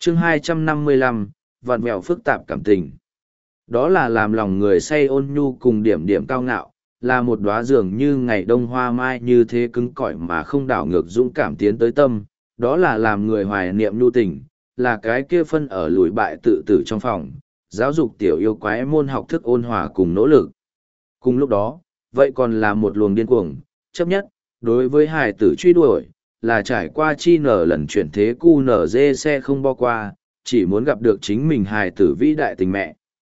chương 255, vặn vẹo phức tạp cảm tình. Đó là làm lòng người say ôn nhu cùng điểm điểm cao ngạo, là một đóa dường như ngày đông hoa mai như thế cứng cỏi mà không đảo ngược dũng cảm tiến tới tâm, đó là làm người hoài niệm nhu tình, là cái kia phân ở lùi bại tự tử trong phòng, giáo dục tiểu yêu quái môn học thức ôn hòa cùng nỗ lực. Cùng lúc đó, vậy còn là một luồng điên cuồng, chấp nhất, đối với hài tử truy đuổi, là trải qua chi nở lần chuyển thế cu nở dê xe không bo qua, chỉ muốn gặp được chính mình hài tử vĩ đại tình mẹ.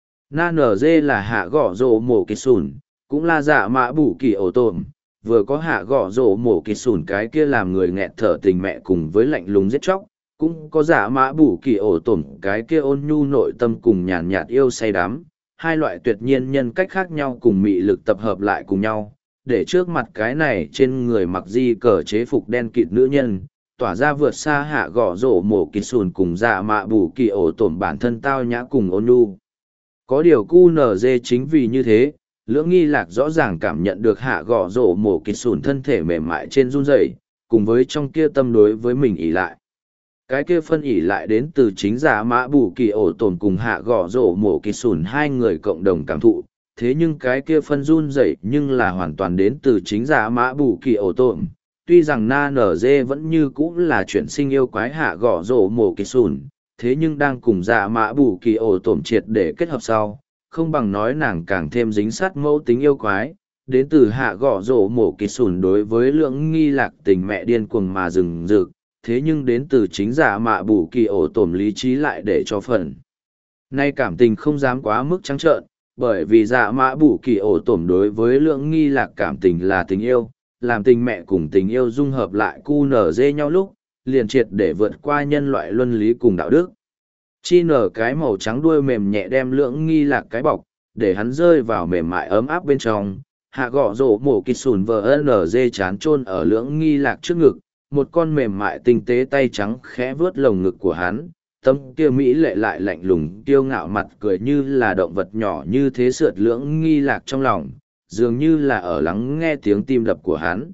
Na nở dê là hạ gõ rổ mổ kịch sùn, cũng là dạ mã bù kỳ ổ tôm, vừa có hạ gõ rổ mổ kịch sùn cái kia làm người nghẹt thở tình mẹ cùng với lạnh lùng giết chóc, cũng có dạ mã bù kỳ ổ tôm cái kia ôn nhu nội tâm cùng nhàn nhạt yêu say đắm, hai loại tuyệt nhiên nhân cách khác nhau cùng mị lực tập hợp lại cùng nhau, để trước mặt cái này trên người mặc di cờ chế phục đen kịt nữ nhân, tỏa ra vượt xa hạ gõ rổ mổ kịch sùn cùng dạ mạ bù kỳ ổ tổm bản thân tao nhã cùng ôn nhu. Có điều cu nở dê chính vì như thế, lưỡng nghi lạc rõ ràng cảm nhận được hạ gõ rổ mổ kịch sùn thân thể mềm mại trên run rẩy, cùng với trong kia tâm đối với mình ỉ lại. Cái kia phân ỉ lại đến từ chính giả mã bù kỳ ổ tổn cùng hạ gõ rổ mổ kịch sùn hai người cộng đồng cảm thụ, thế nhưng cái kia phân run rẩy nhưng là hoàn toàn đến từ chính giả mã bù kỳ ổ tổn. Tuy rằng na nở dê vẫn như cũ là chuyển sinh yêu quái hạ gõ rổ mổ kịch sùn, thế nhưng đang cùng giả mã bù kỳ ổ tổn triệt để kết hợp sau, không bằng nói nàng càng thêm dính sát mẫu tính yêu quái, đến từ hạ gõ rổ mổ kịch sùn đối với lượng nghi lạc tình mẹ điên cuồng mà rừng rực, thế nhưng đến từ chính giả mạ bù kỳ ổ tổm lý trí lại để cho phần. Nay cảm tình không dám quá mức trắng trợn, bởi vì giả mạ bù kỳ ổ tổm đối với lượng nghi lạc cảm tình là tình yêu, làm tình mẹ cùng tình yêu dung hợp lại cu nở dê nhau lúc, liền triệt để vượt qua nhân loại luân lý cùng đạo đức. Chi nở cái màu trắng đuôi mềm nhẹ đem lượng nghi lạc cái bọc, để hắn rơi vào mềm mại ấm áp bên trong, hạ gõ rổ mổ kịch sùn vờ nở dê chán chôn ở lượng nghi lạc trước ngực, một con mềm mại tinh tế tay trắng khẽ vớt lồng ngực của hắn, tấm kia mỹ lệ lại lạnh lùng kiêu ngạo mặt cười như là động vật nhỏ như thế sượt lưỡng nghi lạc trong lòng, dường như là ở lắng nghe tiếng tim đập của hắn.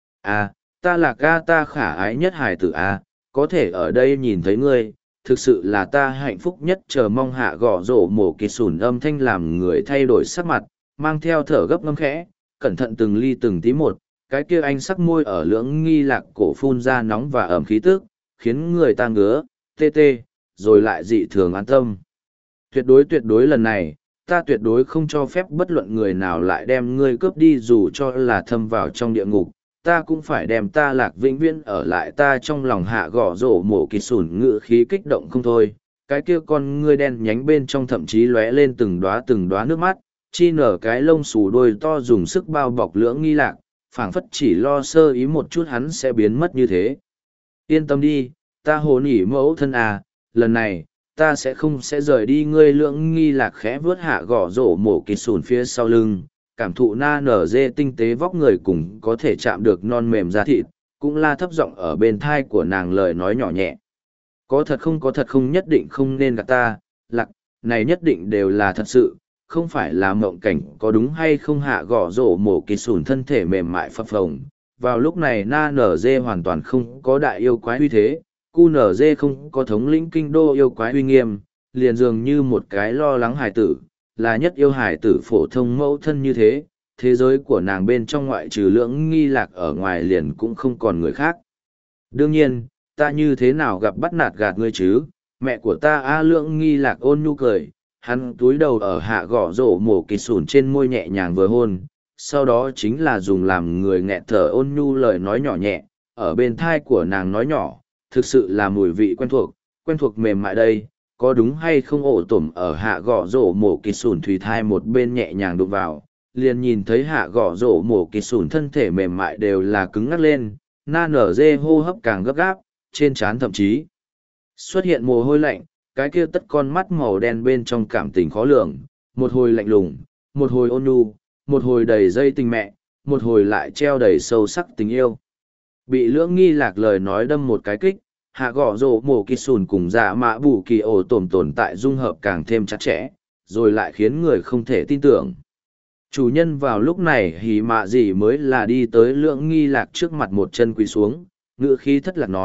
Ta là ca ta khả ái nhất hài tử có thể ở đây nhìn thấy ngươi, thực sự là ta hạnh phúc nhất, chờ mong hạ gõ rổ mổ kịch sùn âm thanh làm người thay đổi sắc mặt, mang theo thở gấp ngâm khẽ, cẩn thận từng ly từng tí một, cái kia anh sắc môi ở lưỡng nghi lạc cổ phun ra nóng và ẩm khí tức, khiến người ta ngứa, tê tê, rồi lại dị thường an tâm. Tuyệt đối lần này, ta tuyệt đối không cho phép bất luận người nào lại đem ngươi cướp đi, dù cho là thâm vào trong địa ngục, ta cũng phải đem ta lạc vĩnh viễn ở lại ta trong lòng. Hạ gõ rổ mổ kịch sùn ngự khí kích động không thôi, cái kia con ngươi đen nhánh bên trong thậm chí lóe lên từng đóa nước mắt, chi nở cái lông xù đôi to dùng sức bao bọc lưỡng nghi lạc, phảng phất chỉ lo sơ ý một chút hắn sẽ biến mất như thế. Yên tâm đi, ta hồn ỉ mẫu thân lần này, ta không rời đi ngươi. Lưỡng nghi lạc khẽ vướt hạ gõ rổ mổ kịch sùn phía sau lưng, cảm thụ na nở dê tinh tế vóc người cùng có thể chạm được non mềm da thịt, cũng la thấp giọng ở bên thai của nàng lời nói nhỏ nhẹ. Có thật không nhất định không nên gạt ta, lạc, này nhất định đều là thật sự, không phải là mộng cảnh, có đúng hay không? Hạ gõ rổ mổ kịch sùn thân thể mềm mại phập phồng. Vào lúc này na nở dê hoàn toàn không có đại yêu quái uy thế, cu nở dê không có thống lĩnh kinh đô yêu quái uy nghiêm, liền dường như một cái lo lắng hài tử, là nhất yêu hài tử phổ thông mẫu thân như thế. Thế giới của nàng bên trong ngoại trừ lưỡng nghi lạc ở ngoài liền cũng không còn người khác. Đương nhiên, ta như thế nào gặp bắt nạt gạt ngươi chứ, mẹ của ta lưỡng nghi lạc ôn nhu cười, hắn túi đầu ở hạ gõ rổ mổ kịch sùn trên môi nhẹ nhàng vừa hôn, sau đó chính là dùng làm người nghẹt thở ôn nhu lời nói nhỏ nhẹ, ở bên thai của nàng nói nhỏ, thực sự là mùi vị quen thuộc mềm mại đây, có đúng hay không? Ổ tổm ở hạ gõ rổ mổ kịch sùn thủy thai một bên nhẹ nhàng đụng vào, liền nhìn thấy hạ gõ rổ mổ kịch sùn thân thể mềm mại đều là cứng ngắc lên, na nở dê hô hấp càng gấp gáp, trên trán thậm chí xuất hiện mồ hôi lạnh, cái kia tất con mắt màu đen bên trong cảm tình khó lường, một hồi lạnh lùng, một hồi ôn nhu, một hồi đầy dây tình mẹ, một hồi lại treo đầy sâu sắc tình yêu. Bị lưỡng nghi lạc lời nói đâm một cái kích, hạ gõ rổ mổ kịch sùn cùng dạ mạ bù kỳ ổ tồn tại dung hợp càng thêm chặt chẽ, rồi lại khiến người không thể tin tưởng. Chủ nhân vào lúc này hỉ mạ gì mới là đi tới lưỡng nghi lạc trước mặt một chân quỳ xuống, ngữ khí thất lạc nói,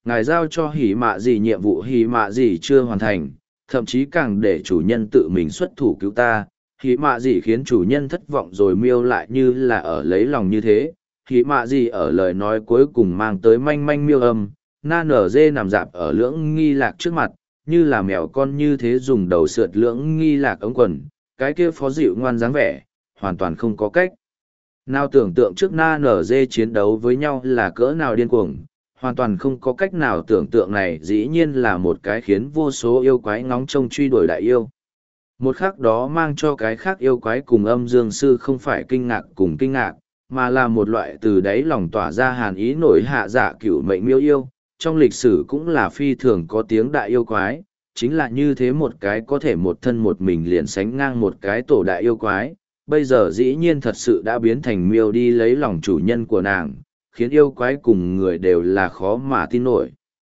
ngài giao cho hỉ mạ gì nhiệm vụ hỉ mạ gì chưa hoàn thành, thậm chí càng để chủ nhân tự mình xuất thủ cứu ta. Hỉ mạ gì khiến chủ nhân thất vọng rồi miêu lại như là ở lấy lòng như thế. Hỉ mạ gì ở lời nói cuối cùng mang tới manh manh miêu âm, na nở dê nằm dạp ở Lưỡng Nghi Lạc trước mặt, như là mèo con như thế dùng đầu sượt Lưỡng Nghi Lạc ống quần, cái kia phó dịu ngoan dáng vẻ, hoàn toàn không có cách. Nào tưởng tượng trước na nở dê chiến đấu với nhau là cỡ nào điên cuồng, hoàn toàn không có cách nào tưởng tượng này dĩ nhiên là một cái khiến vô số yêu quái ngóng trông truy đuổi đại yêu. Một khắc đó mang cho cái khác yêu quái cùng âm dương sư không phải kinh ngạc cùng kinh ngạc, mà là một loại từ đáy lòng tỏa ra hàn ý nổi hạ dạ cửu mệnh miêu yêu, trong lịch sử cũng là phi thường có tiếng đại yêu quái, chính là như thế một cái có thể một thân một mình liền sánh ngang một cái tổ đại yêu quái, bây giờ dĩ nhiên thật sự đã biến thành miêu đi lấy lòng chủ nhân của nàng, khiến yêu quái cùng người đều là khó mà tin nổi.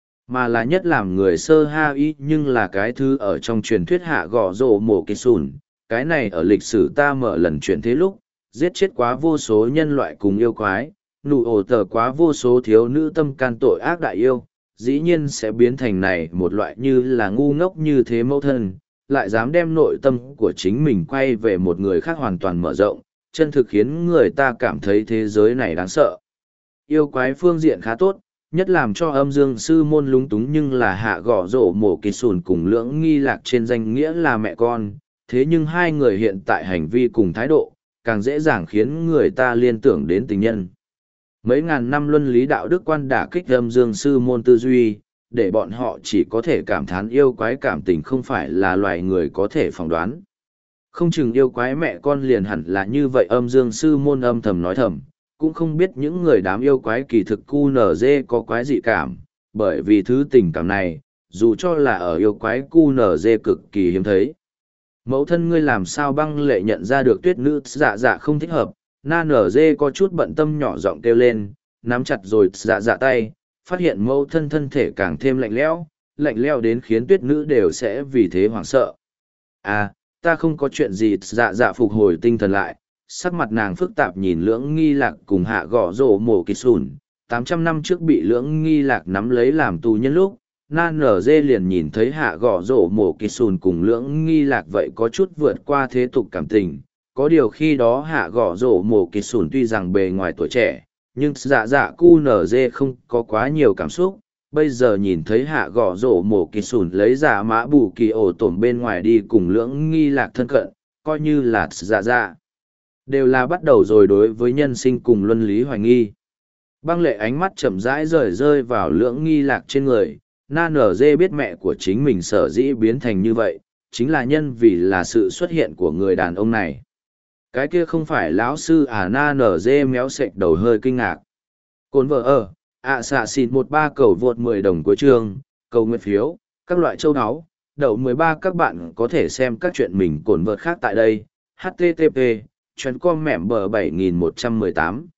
Mà là nhất làm người sơ ha y nhưng là cái thứ ở trong truyền thuyết hạ gõ rổ mổ kỳ sùn, cái này ở lịch sử ta mở lần chuyển thế lúc, giết chết quá vô số nhân loại cùng yêu quái, nụ ổ tờ quá vô số thiếu nữ tâm can tội ác đại yêu, dĩ nhiên sẽ biến thành này một loại như là ngu ngốc như thế mẫu thân, lại dám đem nội tâm của chính mình quay về một người khác hoàn toàn mở rộng, chân thực khiến người ta cảm thấy thế giới này đáng sợ. Yêu quái phương diện khá tốt, nhất làm cho âm dương sư môn lúng túng nhưng là hạ gõ rổ mổ kỳ sùn cùng Lưỡng Nghi Lạc trên danh nghĩa là mẹ con, thế nhưng hai người hiện tại hành vi cùng thái độ, càng dễ dàng khiến người ta liên tưởng đến tình nhân. Mấy ngàn năm luân lý đạo đức quan đả kích âm dương sư môn tư duy, để bọn họ chỉ có thể cảm thán yêu quái cảm tình không phải là loài người có thể phỏng đoán. Không chừng yêu quái mẹ con liền hẳn là như vậy âm dương sư môn âm thầm nói thầm, cũng không biết những người đám yêu quái kỳ thực QNZ có quái dị cảm, bởi vì thứ tình cảm này, dù cho là ở yêu quái QNZ cực kỳ hiếm thấy. Mẫu thân ngươi làm sao băng lệ nhận ra được tuyết nữ dạ dạ không thích hợp, na nở dê có chút bận tâm nhỏ giọng kêu lên, nắm chặt rồi dạ dạ tay, phát hiện mẫu thân thân thể càng thêm lạnh lẽo đến khiến tuyết nữ đều sẽ vì thế hoảng sợ. À, ta không có chuyện gì, dạ dạ phục hồi tinh thần lại, sắc mặt nàng phức tạp nhìn Lưỡng Nghi Lạc cùng hạ gõ rổ mổ kỳ sùn, 800 năm trước bị Lưỡng Nghi Lạc nắm lấy làm tù nhân lúc, na nở dê liền nhìn thấy hạ gõ rổ mổ kỳ sùn cùng Lưỡng Nghi Lạc vậy có chút vượt qua thế tục cảm tình. Có điều khi đó hạ gõ rổ mổ kỳ sùn tuy rằng bề ngoài tuổi trẻ, nhưng dạ dạ cu nở dê không có quá nhiều cảm xúc. Bây giờ nhìn thấy hạ gõ rổ mổ kỳ sùn lấy giả mã bù kỳ ổ tổm bên ngoài đi cùng Lưỡng Nghi Lạc thân cận, coi như là dạ dạ. Đều là bắt đầu rồi đối với nhân sinh cùng luân lý hoài nghi. Băng lệ ánh mắt chậm rãi rơi vào Lưỡng Nghi Lạc trên người, na nở dê biết mẹ của chính mình sở dĩ biến thành như vậy, chính là nhân vì là sự xuất hiện của người đàn ông này. Cái kia không phải lão sư à, na nở dê méo sệch đầu hơi kinh ngạc. Cồn vợ ở, xạ xịn 13 cầu vượt 10 đồng cuối chương, cầu nguyện phiếu, các loại châu áo, đậu 13 các bạn có thể xem các chuyện mình cồn vợt khác tại đây, http, chuyến com mẻm bờ 7118.